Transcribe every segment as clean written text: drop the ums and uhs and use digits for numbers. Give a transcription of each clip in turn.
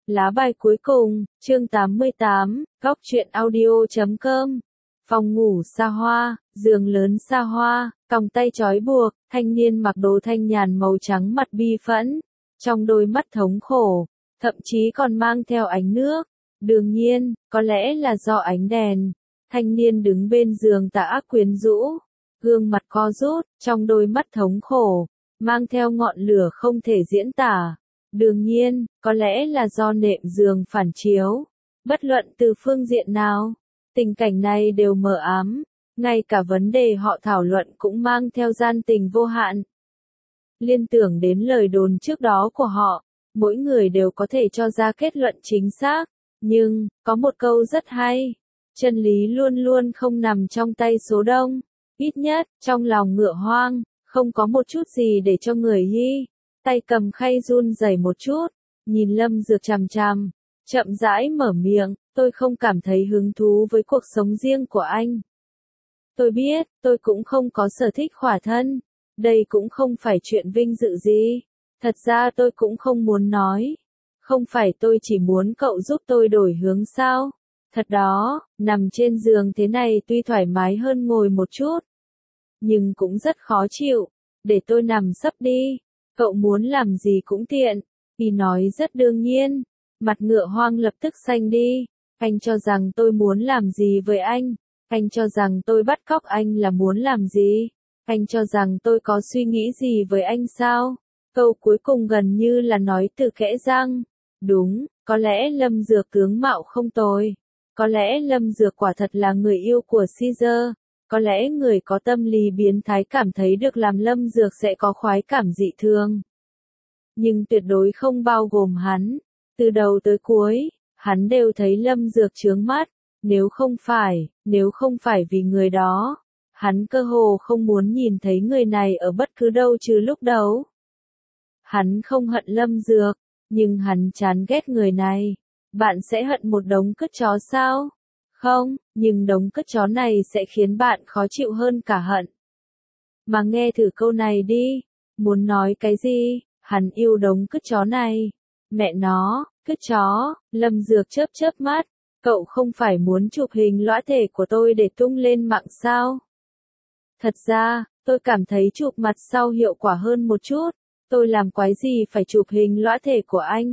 Lá bài cuối cùng, chương 88, góc truyện audio.com. Phòng ngủ xa hoa, giường lớn xa hoa, còng tay trói buộc, thanh niên mặc đồ thanh nhàn màu trắng mặt bi phẫn, trong đôi mắt thống khổ, thậm chí còn mang theo ánh nước. Đương nhiên, có lẽ là do ánh đèn. Thanh niên đứng bên giường tà ác quyến rũ, gương mặt co rút, trong đôi mắt thống khổ, mang theo ngọn lửa không thể diễn tả. Đương nhiên, có lẽ là do nệm giường phản chiếu. Bất luận từ phương diện nào, tình cảnh này đều mờ ám, ngay cả vấn đề họ thảo luận cũng mang theo gian tình vô hạn. Liên tưởng đến lời đồn trước đó của họ, mỗi người đều có thể cho ra kết luận chính xác, nhưng, có một câu rất hay, chân lý luôn luôn không nằm trong tay số đông, ít nhất, trong lòng Ngựa Hoang, không có một chút gì để cho người hy. Tay cầm khay run rẩy một chút, nhìn Lâm Dược chằm chằm, chậm rãi mở miệng, tôi không cảm thấy hứng thú với cuộc sống riêng của anh. Tôi biết, tôi cũng không có sở thích khỏa thân, đây cũng không phải chuyện vinh dự gì. Thật ra tôi cũng không muốn nói. Không phải tôi chỉ muốn cậu giúp tôi đổi hướng sao? Thật đó, nằm trên giường thế này tuy thoải mái hơn ngồi một chút, nhưng cũng rất khó chịu. Để tôi nằm sấp đi. Cậu muốn làm gì cũng tiện. Y nói rất đương nhiên. Mặt Ngựa Hoang lập tức xanh đi. Anh cho rằng tôi muốn làm gì với anh? Anh cho rằng tôi bắt cóc anh là muốn làm gì? Anh cho rằng tôi có suy nghĩ gì với anh sao? Câu cuối cùng gần như là nói từ kẽ răng. Đúng, có lẽ Lâm Dược tướng mạo không tồi. Có lẽ Lâm Dược quả thật là người yêu của Caesar. Có lẽ người có tâm lý biến thái cảm thấy được làm Lâm Dược sẽ có khoái cảm dị thường. Nhưng tuyệt đối không bao gồm hắn. Từ đầu tới cuối, hắn đều thấy Lâm Dược chướng mắt. Nếu không phải vì người đó, hắn cơ hồ không muốn nhìn thấy người này ở bất cứ đâu trừ lúc đấu. Hắn không hận Lâm Dược, nhưng hắn chán ghét người này. Bạn sẽ hận một đống cứt chó sao? Không, nhưng đống cứt chó này sẽ khiến bạn khó chịu hơn cả hận. Mà nghe thử câu này đi. Muốn nói cái gì? Hắn yêu đống cứt chó này. Mẹ nó, cứt chó. Lâm Dược chớp mắt. Cậu không phải muốn chụp hình lõa thể của tôi để tung lên mạng sao? Thật ra, tôi cảm thấy chụp mặt sau hiệu quả hơn một chút. Tôi làm quái gì phải chụp hình lõa thể của anh?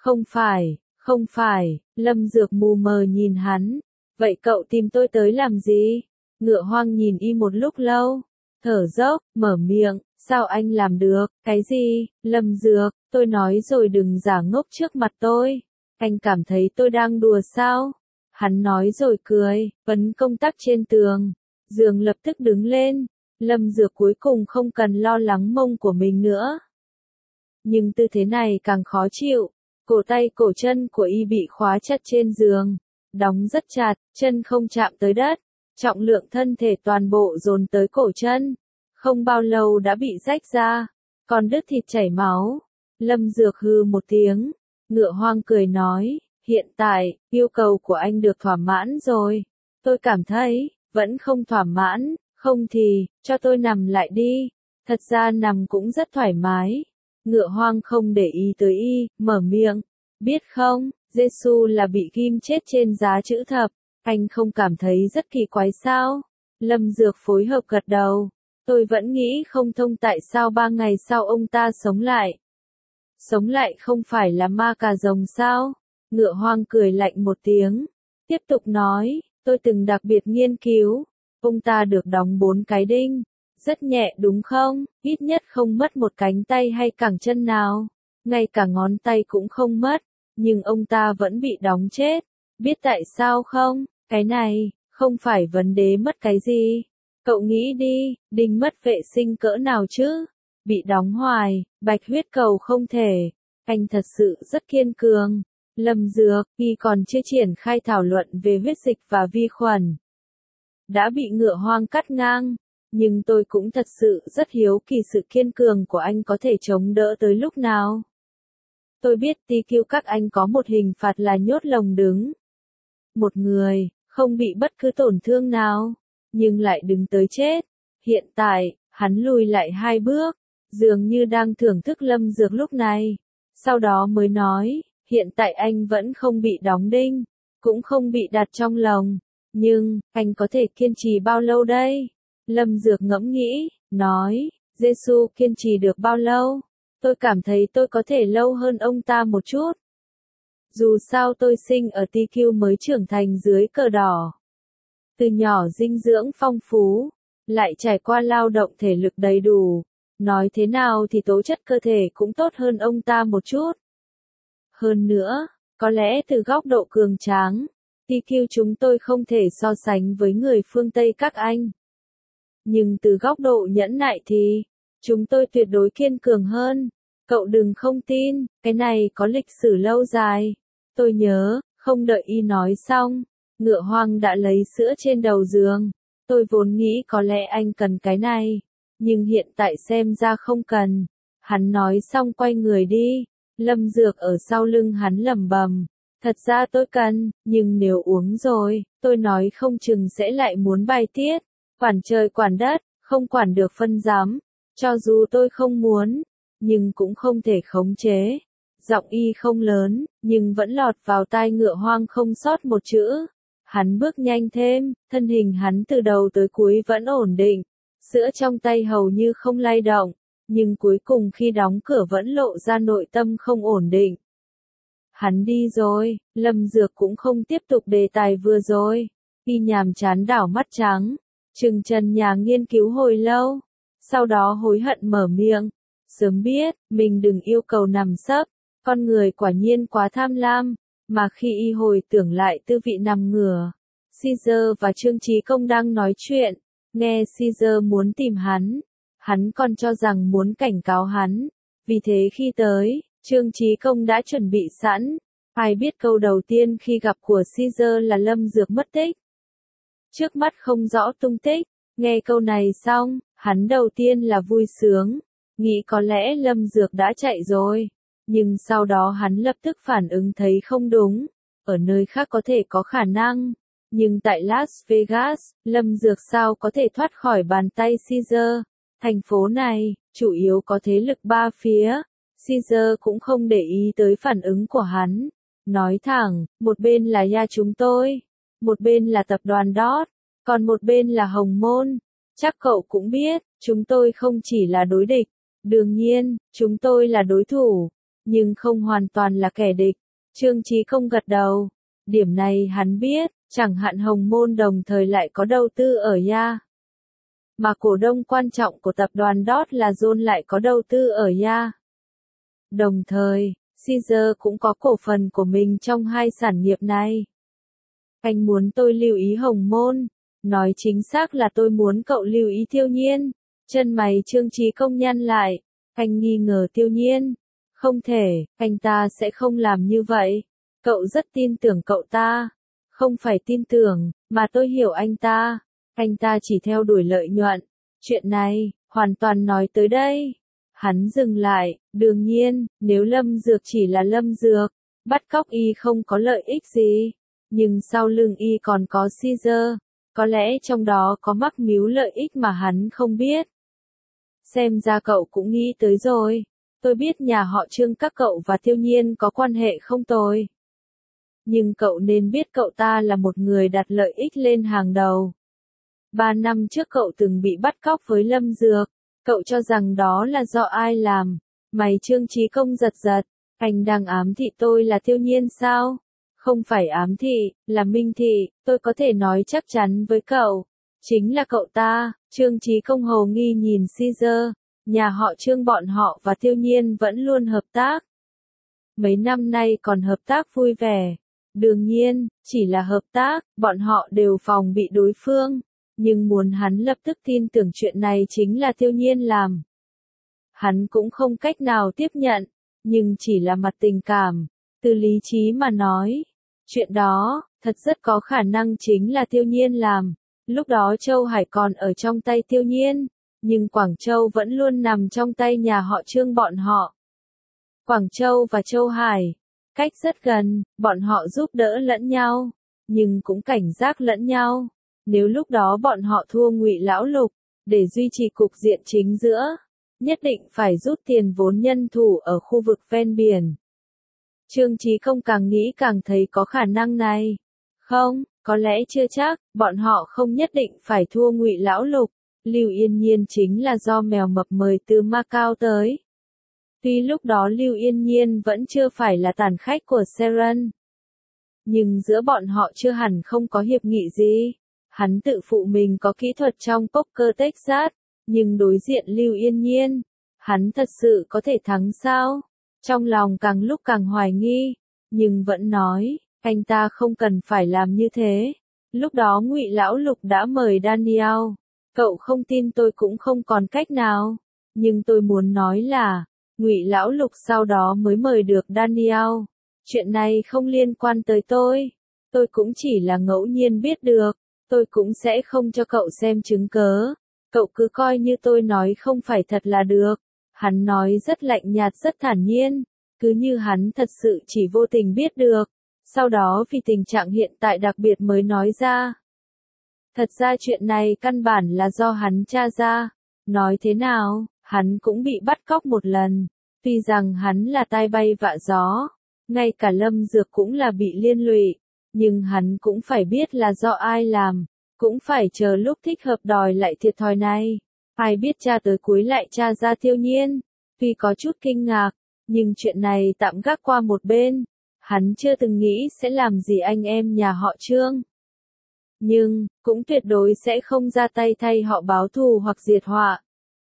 Không phải, Lâm Dược mù mờ nhìn hắn. Vậy cậu tìm tôi tới làm gì? Ngựa Hoang nhìn y một lúc lâu, thở dốc, mở miệng, sao anh làm được? Cái gì? Lâm Dược, tôi nói rồi đừng giả ngốc trước mặt tôi. Anh cảm thấy tôi đang đùa sao? Hắn nói rồi cười, ấn công tắc trên tường. Giường lập tức đứng lên. Lâm Dược cuối cùng không cần lo lắng mông của mình nữa. Nhưng tư thế này càng khó chịu. Cổ tay cổ chân của y bị khóa chặt trên giường. Đóng rất chặt, chân không chạm tới đất. Trọng lượng thân thể toàn bộ dồn tới cổ chân. Không bao lâu đã bị rách ra. Còn đứt thịt chảy máu. Lâm Dược hừ một tiếng. Ngựa Hoang cười nói, hiện tại, yêu cầu của anh được thỏa mãn rồi. Tôi cảm thấy, vẫn không thỏa mãn, không thì, cho tôi nằm lại đi. Thật ra nằm cũng rất thoải mái. Ngựa Hoang không để ý tới y, mở miệng. Biết không, Giêsu là bị ghim chết trên giá chữ thập. Anh không cảm thấy rất kỳ quái sao? Lâm Dược phối hợp gật đầu. Tôi vẫn nghĩ không thông tại sao 3 ngày sau ông ta sống lại. Sống lại không phải là ma cà rồng sao? Ngựa Hoang cười lạnh một tiếng. Tiếp tục nói, tôi từng đặc biệt nghiên cứu. Ông ta được đóng 4 cái đinh. Rất nhẹ đúng không? Ít nhất không mất một cánh tay hay cẳng chân nào. Ngay cả ngón tay cũng không mất. Nhưng ông ta vẫn bị đóng chết. Biết tại sao không? Cái này, không phải vấn đề mất cái gì. Cậu nghĩ đi, đinh mất vệ sinh cỡ nào chứ? Bị đóng hoài, bạch huyết cầu không thể. Anh thật sự rất kiên cường. Lâm Dược, y còn chưa triển khai thảo luận về huyết dịch và vi khuẩn. Đã bị Ngựa Hoang cắt ngang. Nhưng tôi cũng thật sự rất hiếu kỳ sự kiên cường của anh có thể chống đỡ tới lúc nào. Tôi biết TQ các anh có một hình phạt là nhốt lồng đứng. Một người, không bị bất cứ tổn thương nào, nhưng lại đứng tới chết. Hiện tại, hắn lùi lại 2 bước, dường như đang thưởng thức Lâm Dược lúc này. Sau đó mới nói, Hiện tại anh vẫn không bị đóng đinh, cũng không bị đặt trong lồng. Nhưng, anh có thể kiên trì bao lâu đây? Lâm Dược ngẫm nghĩ, nói, Giêsu kiên trì được bao lâu? Tôi cảm thấy tôi có thể lâu hơn ông ta một chút. Dù sao tôi sinh ở TQ mới trưởng thành dưới cờ đỏ. Từ nhỏ dinh dưỡng phong phú, lại trải qua lao động thể lực đầy đủ. Nói thế nào thì tố chất cơ thể cũng tốt hơn ông ta một chút. Hơn nữa, có lẽ từ góc độ cường tráng, TQ chúng tôi không thể so sánh với người phương Tây các anh. Nhưng từ góc độ nhẫn nại thì, chúng tôi tuyệt đối kiên cường hơn. Cậu đừng không tin, cái này có lịch sử lâu dài. Tôi nhớ, không đợi y nói xong, ngựa hoang đã lấy sữa trên đầu giường. Tôi vốn nghĩ có lẽ anh cần cái này, nhưng hiện tại xem ra không cần. Hắn nói xong quay người đi, Lâm Dược ở sau lưng hắn lẩm bẩm. Thật ra tôi cần, nhưng nếu uống rồi, tôi nói không chừng sẽ lại muốn bài tiết. Quản trời quản đất, không quản được phân giám. Cho dù tôi không muốn, nhưng cũng không thể khống chế. Giọng y không lớn, nhưng vẫn lọt vào tai ngựa hoang không sót một chữ. Hắn bước nhanh thêm, thân hình hắn từ đầu tới cuối vẫn ổn định. Sữa trong tay hầu như không lay động, nhưng cuối cùng khi đóng cửa vẫn lộ ra nội tâm không ổn định. Hắn đi rồi, Lâm Dược cũng không tiếp tục đề tài vừa rồi. Y nhàm chán đảo mắt trắng, trừng trần nhà nghiên cứu hồi lâu. Sau đó hối hận mở miệng. Sớm biết, mình đừng yêu cầu nằm sấp. Con người quả nhiên quá tham lam. Mà khi y hồi tưởng lại tư vị nằm ngửa, Caesar và Trương Chí Công đang nói chuyện. Nghe Caesar muốn tìm hắn còn cho rằng muốn cảnh cáo hắn. Vì thế khi tới, Trương Chí Công đã chuẩn bị sẵn. Ai biết câu đầu tiên khi gặp của Caesar là Lâm Dược mất tích. Trước mắt không rõ tung tích, nghe câu này xong, hắn đầu tiên là vui sướng, nghĩ có lẽ Lâm Dược đã chạy rồi. Nhưng sau đó hắn lập tức phản ứng thấy không đúng, ở nơi khác có thể có khả năng. Nhưng tại Las Vegas, Lâm Dược sao có thể thoát khỏi bàn tay Caesar? Thành phố này, chủ yếu có thế lực ba phía. Caesar cũng không để ý tới phản ứng của hắn. Nói thẳng, một bên là gia chúng tôi, một bên là tập đoàn DOT, còn một bên là Hồng Môn. Chắc cậu cũng biết, chúng tôi không chỉ là đối địch. Đương nhiên, chúng tôi là đối thủ, nhưng không hoàn toàn là kẻ địch. Trương Chí Công gật đầu. Điểm này hắn biết, chẳng hạn Hồng Môn đồng thời lại có đầu tư ở Ya. Mà cổ đông quan trọng của tập đoàn DOT là John lại có đầu tư ở Ya. Đồng thời, Caesar cũng có cổ phần của mình trong hai sản nghiệp này. Anh muốn tôi lưu ý Hồng Môn, nói chính xác là tôi muốn cậu lưu ý Tiêu Nhiên. Chân mày Trương Chí Công nhăn lại, anh nghi ngờ Tiêu Nhiên. Không thể, anh ta sẽ không làm như vậy. Cậu rất tin tưởng cậu ta. Không phải tin tưởng, mà tôi hiểu anh ta. Anh ta chỉ theo đuổi lợi nhuận. Chuyện này, hoàn toàn nói tới đây. Hắn dừng lại, đương nhiên, nếu Lâm Dược chỉ là Lâm Dược, bắt cóc y không có lợi ích gì. Nhưng sau lưng y còn có Caesar, có lẽ trong đó có mắc mưu lợi ích mà hắn không biết. Xem ra cậu cũng nghĩ tới rồi. Tôi biết nhà họ Trương các cậu và Tiêu Nhiên có quan hệ không tồi. Nhưng cậu nên biết cậu ta là một người đặt lợi ích lên hàng đầu. 3 năm trước cậu từng bị bắt cóc với Lâm Dược. Cậu cho rằng đó là do ai làm? Mày Trương Chí Công giật giật. Anh đang ám thị tôi là Tiêu Nhiên sao? Không phải ám thị, là minh thị. Tôi có thể nói chắc chắn với cậu. Chính là cậu ta. Trương Chí Công hồ nghi nhìn Caesar. Nhà họ Trương bọn họ và Tiêu Nhiên vẫn luôn hợp tác. Mấy năm nay còn hợp tác vui vẻ. Đương nhiên, chỉ là hợp tác, bọn họ đều phòng bị đối phương. Nhưng muốn hắn lập tức tin tưởng chuyện này chính là Tiêu Nhiên làm. Hắn cũng không cách nào tiếp nhận, nhưng chỉ là mặt tình cảm. Từ lý trí mà nói, chuyện đó, thật rất có khả năng chính là Tiêu Nhiên làm. Lúc đó Châu Hải còn ở trong tay Tiêu Nhiên, nhưng Quảng Châu vẫn luôn nằm trong tay nhà họ Trương bọn họ. Quảng Châu và Châu Hải, cách rất gần, bọn họ giúp đỡ lẫn nhau, nhưng cũng cảnh giác lẫn nhau. Nếu lúc đó bọn họ thua Ngụy Lão Lục, để duy trì cục diện chính giữa, nhất định phải rút tiền vốn nhân thủ ở khu vực ven biển. Trương Chí Công càng nghĩ càng thấy có khả năng này. Không, có lẽ chưa chắc, bọn họ không nhất định phải thua Ngụy Lão Lục. Lưu Yên Nhiên chính là do mèo mập mời từ Macau tới. Tuy lúc đó Lưu Yên Nhiên vẫn chưa phải là tàn khách của Seren. Nhưng giữa bọn họ chưa hẳn không có hiệp nghị gì. Hắn tự phụ mình có kỹ thuật trong poker Texas, nhưng đối diện Lưu Yên Nhiên, hắn thật sự có thể thắng sao? Trong lòng càng lúc càng hoài nghi, nhưng vẫn nói, anh ta không cần phải làm như thế. Lúc đó Ngụy Lão Lục đã mời Daniel, cậu không tin tôi cũng không còn cách nào, nhưng tôi muốn nói là, Ngụy Lão Lục sau đó mới mời được Daniel. Chuyện này không liên quan tới tôi cũng chỉ là ngẫu nhiên biết được, tôi cũng sẽ không cho cậu xem chứng cớ. Cậu cứ coi như tôi nói không phải thật là được. Hắn nói rất lạnh nhạt rất thản nhiên, cứ như hắn thật sự chỉ vô tình biết được, sau đó vì tình trạng hiện tại đặc biệt mới nói ra. Thật ra chuyện này căn bản là do hắn tra ra, nói thế nào, hắn cũng bị bắt cóc một lần, tuy rằng hắn là tai bay vạ gió, ngay cả Lâm Dược cũng là bị liên lụy, nhưng hắn cũng phải biết là do ai làm, cũng phải chờ lúc thích hợp đòi lại thiệt thòi này. Ai biết tra tới cuối lại tra ra Tiêu Nhiên, tuy có chút kinh ngạc, nhưng chuyện này tạm gác qua một bên, hắn chưa từng nghĩ sẽ làm gì anh em nhà họ Trương. Nhưng, cũng tuyệt đối sẽ không ra tay thay họ báo thù hoặc diệt họa.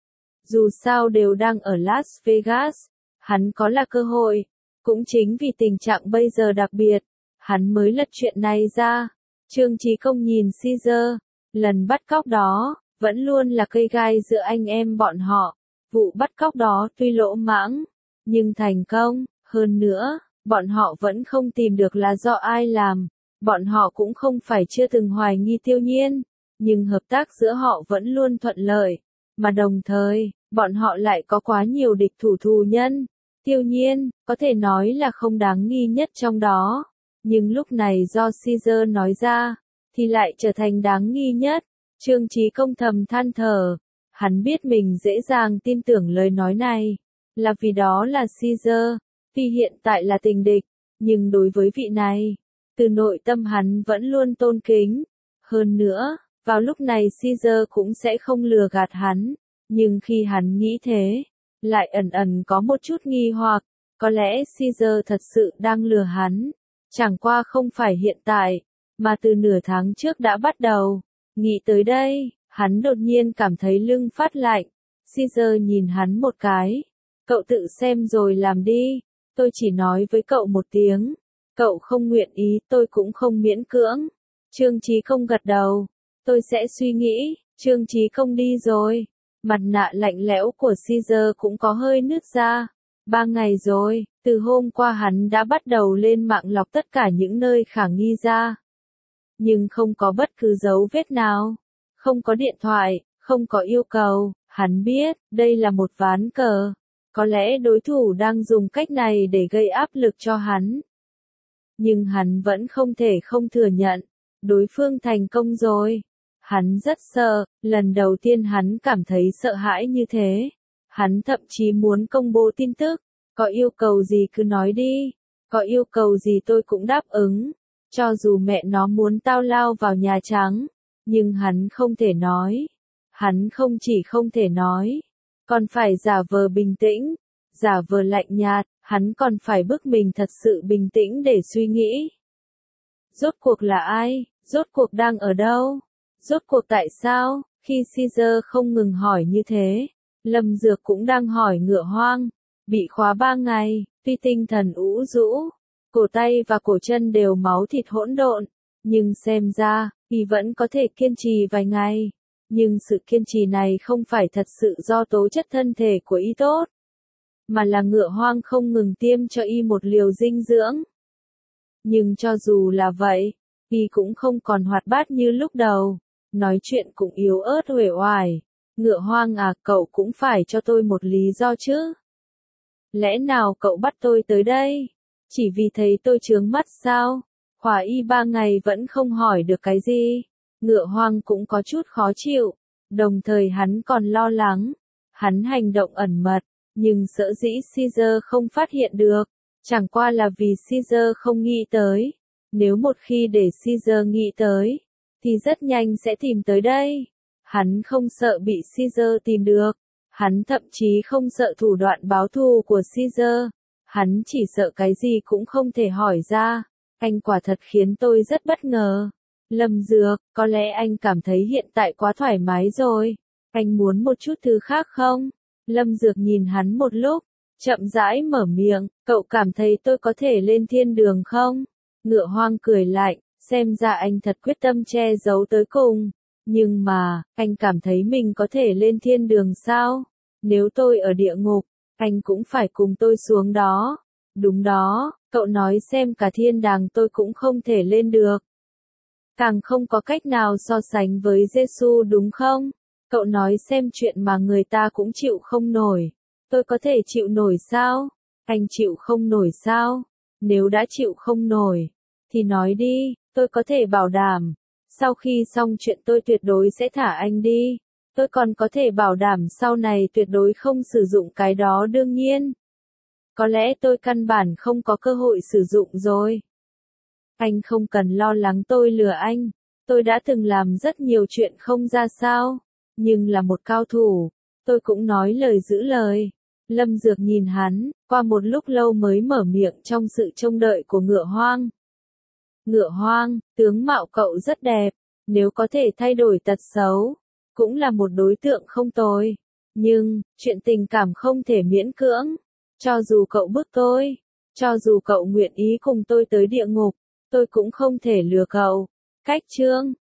Dù sao đều đang ở Las Vegas, hắn có là cơ hội, cũng chính vì tình trạng bây giờ đặc biệt, hắn mới lật chuyện này ra. Trương Chí Công nhìn Caesar, lần bắt cóc đó, vẫn luôn là cây gai giữa anh em bọn họ. Vụ bắt cóc đó tuy lỗ mãng, nhưng thành công, hơn nữa, bọn họ vẫn không tìm được là do ai làm. Bọn họ cũng không phải chưa từng hoài nghi Tiêu Nhiên, nhưng hợp tác giữa họ vẫn luôn thuận lợi, mà đồng thời, bọn họ lại có quá nhiều địch thủ thù nhân. Tiêu Nhiên, có thể nói là không đáng nghi nhất trong đó, nhưng lúc này do Caesar nói ra, thì lại trở thành đáng nghi nhất. Trương Chí Công thầm than thở, hắn biết mình dễ dàng tin tưởng lời nói này, là vì đó là Caesar, tuy hiện tại là tình địch, nhưng đối với vị này, từ nội tâm hắn vẫn luôn tôn kính. Hơn nữa, vào lúc này Caesar cũng sẽ không lừa gạt hắn, nhưng khi hắn nghĩ thế, lại ẩn ẩn có một chút nghi hoặc, có lẽ Caesar thật sự đang lừa hắn, chẳng qua không phải hiện tại, mà từ nửa tháng trước đã bắt đầu. Nghĩ tới đây, hắn đột nhiên cảm thấy lưng phát lạnh. Caesar nhìn hắn một cái. Cậu tự xem rồi làm đi. Tôi chỉ nói với cậu một tiếng. Cậu không nguyện ý tôi cũng không miễn cưỡng. Trương Chí Công gật đầu. Tôi sẽ suy nghĩ. Trương Chí Công đi rồi. Mặt nạ lạnh lẽo của Caesar cũng có hơi nứt ra. 3 ngày rồi, từ hôm qua hắn đã bắt đầu lên mạng lọc tất cả những nơi khả nghi ra. Nhưng không có bất cứ dấu vết nào, không có điện thoại, không có yêu cầu, hắn biết, đây là một ván cờ. Có lẽ đối thủ đang dùng cách này để gây áp lực cho hắn. Nhưng hắn vẫn không thể không thừa nhận, đối phương thành công rồi. Hắn rất sợ, lần đầu tiên hắn cảm thấy sợ hãi như thế. Hắn thậm chí muốn công bố tin tức, có yêu cầu gì cứ nói đi, có yêu cầu gì tôi cũng đáp ứng. Cho dù mẹ nó muốn tao lao vào Nhà Trắng, nhưng hắn không thể nói. Hắn không chỉ không thể nói, còn phải giả vờ bình tĩnh, giả vờ lạnh nhạt, hắn còn phải bức mình thật sự bình tĩnh để suy nghĩ. Rốt cuộc là ai? Rốt cuộc đang ở đâu? Rốt cuộc tại sao? Khi Caesar không ngừng hỏi như thế, Lâm Dược cũng đang hỏi Ngựa Hoang. Bị khóa 3 ngày, tuy tinh thần ủ rũ, cổ tay và cổ chân đều máu thịt hỗn độn, nhưng xem ra, y vẫn có thể kiên trì vài ngày. Nhưng sự kiên trì này không phải thật sự do tố chất thân thể của y tốt, mà là Ngựa Hoang không ngừng tiêm cho y một liều dinh dưỡng. Nhưng cho dù là vậy, y cũng không còn hoạt bát như lúc đầu, nói chuyện cũng yếu ớt uể oải. Ngựa Hoang à, cậu cũng phải cho tôi một lý do chứ. Lẽ nào cậu bắt tôi tới đây? Chỉ vì thấy tôi chướng mắt sao? Khóa y 3 ngày vẫn không hỏi được cái gì. Ngựa Hoang cũng có chút khó chịu. Đồng thời hắn còn lo lắng. Hắn hành động ẩn mật, nhưng sợ dĩ Caesar không phát hiện được. Chẳng qua là vì Caesar không nghĩ tới. Nếu một khi để Caesar nghĩ tới, thì rất nhanh sẽ tìm tới đây. Hắn không sợ bị Caesar tìm được. Hắn thậm chí không sợ thủ đoạn báo thù của Caesar. Hắn chỉ sợ cái gì cũng không thể hỏi ra. Anh quả thật khiến tôi rất bất ngờ. Lâm Dược, có lẽ anh cảm thấy hiện tại quá thoải mái rồi. Anh muốn một chút thứ khác không? Lâm Dược nhìn hắn một lúc, chậm rãi mở miệng, cậu cảm thấy tôi có thể lên thiên đường không? Ngựa Hoang cười lạnh, xem ra anh thật quyết tâm che giấu tới cùng. Nhưng mà, anh cảm thấy mình có thể lên thiên đường sao? Nếu tôi ở địa ngục, anh cũng phải cùng tôi xuống đó. Đúng đó, cậu nói xem cả thiên đàng tôi cũng không thể lên được. Càng không có cách nào so sánh với Giêsu đúng không? Cậu nói xem chuyện mà người ta cũng chịu không nổi. Tôi có thể chịu nổi sao? Anh chịu không nổi sao? Nếu đã chịu không nổi, thì nói đi, tôi có thể bảo đảm. Sau khi xong chuyện tôi tuyệt đối sẽ thả anh đi. Tôi còn có thể bảo đảm sau này tuyệt đối không sử dụng cái đó đương nhiên. Có lẽ tôi căn bản không có cơ hội sử dụng rồi. Anh không cần lo lắng tôi lừa anh. Tôi đã từng làm rất nhiều chuyện không ra sao. Nhưng là một cao thủ. Tôi cũng nói lời giữ lời. Lâm Dược nhìn hắn, qua một lúc lâu mới mở miệng trong sự trông đợi của Ngựa Hoang. Ngựa Hoang, tướng mạo cậu rất đẹp. Nếu có thể thay đổi tật xấu, cũng là một đối tượng không tồi. Nhưng, chuyện tình cảm không thể miễn cưỡng. Cho dù cậu bức tôi, cho dù cậu nguyện ý cùng tôi tới địa ngục, tôi cũng không thể lừa cậu. Cách chương